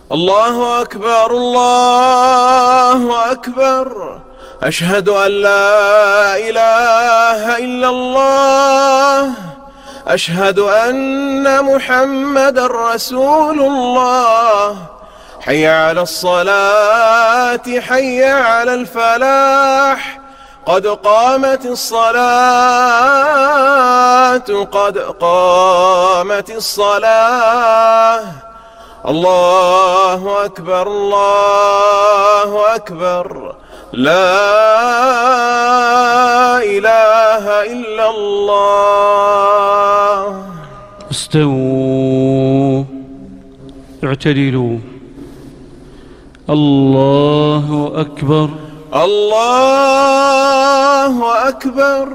الله أكبر الله أكبر. أشهد أن لا إله إلا الله. أشهد أن محمد رسول الله. حي على الصلاة حي على الفلاح. قد قامت الصلاة قد قامت الصلاة. الله أكبر الله أكبر. لا إله إلا الله. استووا اعتدلوا. الله أكبر الله أكبر.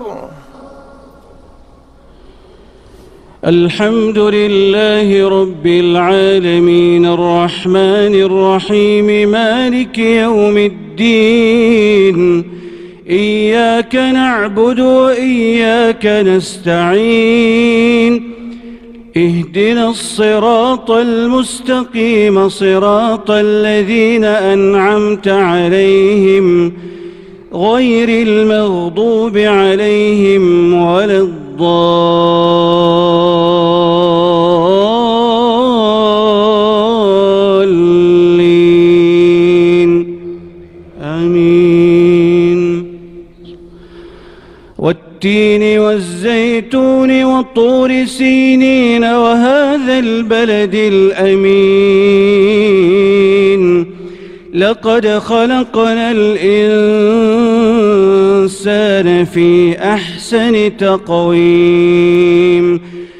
الحمد لله رب العالمين الرحمن الرحيم مالك يوم الدين. إياك نعبد وإياك نستعين. اهدنا الصراط المستقيم صراط الذين أنعمت عليهم غير المغضوب عليهم ولا الضالين. آمين. والتين والزيتون وطور سينين وهذا البلد الأمين. لقد خلقنا الإنسان في أحسن تقويم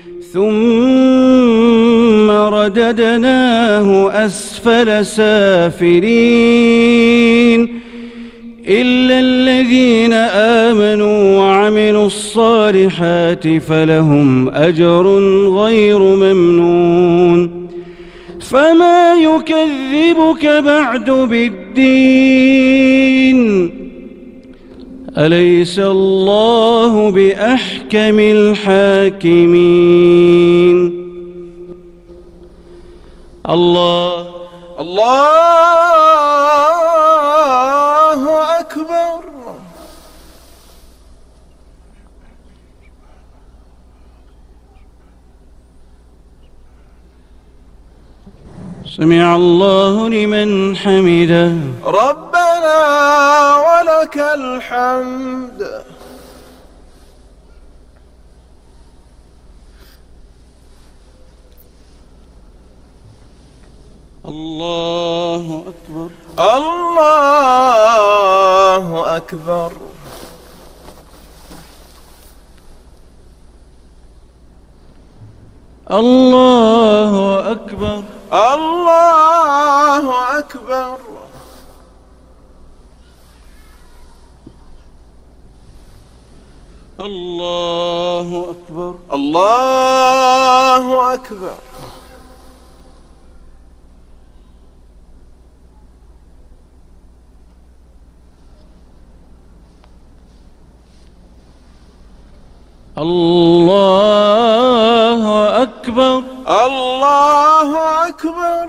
ثم رددناه أسفل سافلين إلا الذين آمنوا وعملوا الصالحات فلهم أجر غير ممنون. فما يكذبك بعد بالدين؟ أليس الله بأحكم الحاكمين؟ الله أكبر. سمع الله لمن حمده. ربنا ولك الحمد. الله أكبر الله أكبر. الله أكبر الله أكبر. الله أكبر الله أكبر. الله أكبر الله أكبر.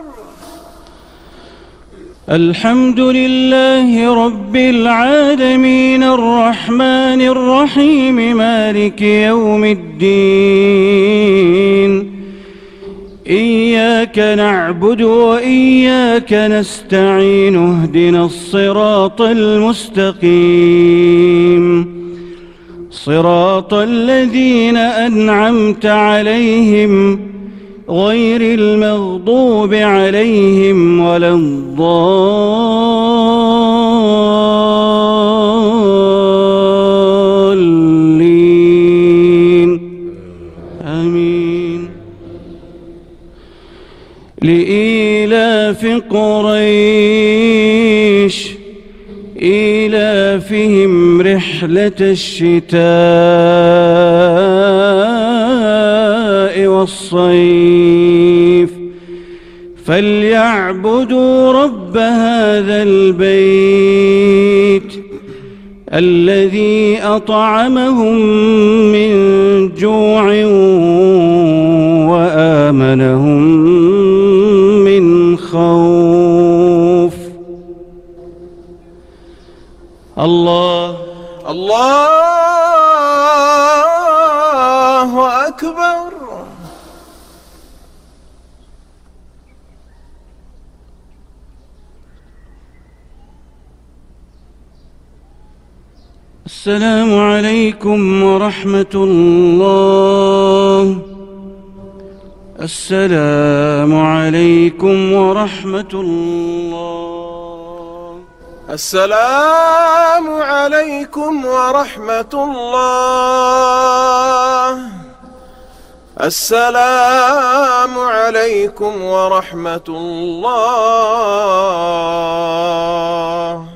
الحمد لله رب العالمين الرحمن الرحيم مالك يوم الدين. إياك نعبد وإياك نستعين. اهدنا الصراط المستقيم صراط الذين أنعمت عليهم غير المغضوب عليهم ولا الضالين. آمين. لإيلاف قريش إيلافهم رحلة الشتاء والصيف فليعبدوا رب هذا البيت الذي أطعمهم من جوع وآمنهم من خوف. الله الله أكبر. السلام عليكم ورحمة الله. السلام عليكم ورحمة الله. السلام عليكم ورحمة الله. السلام عليكم ورحمة الله.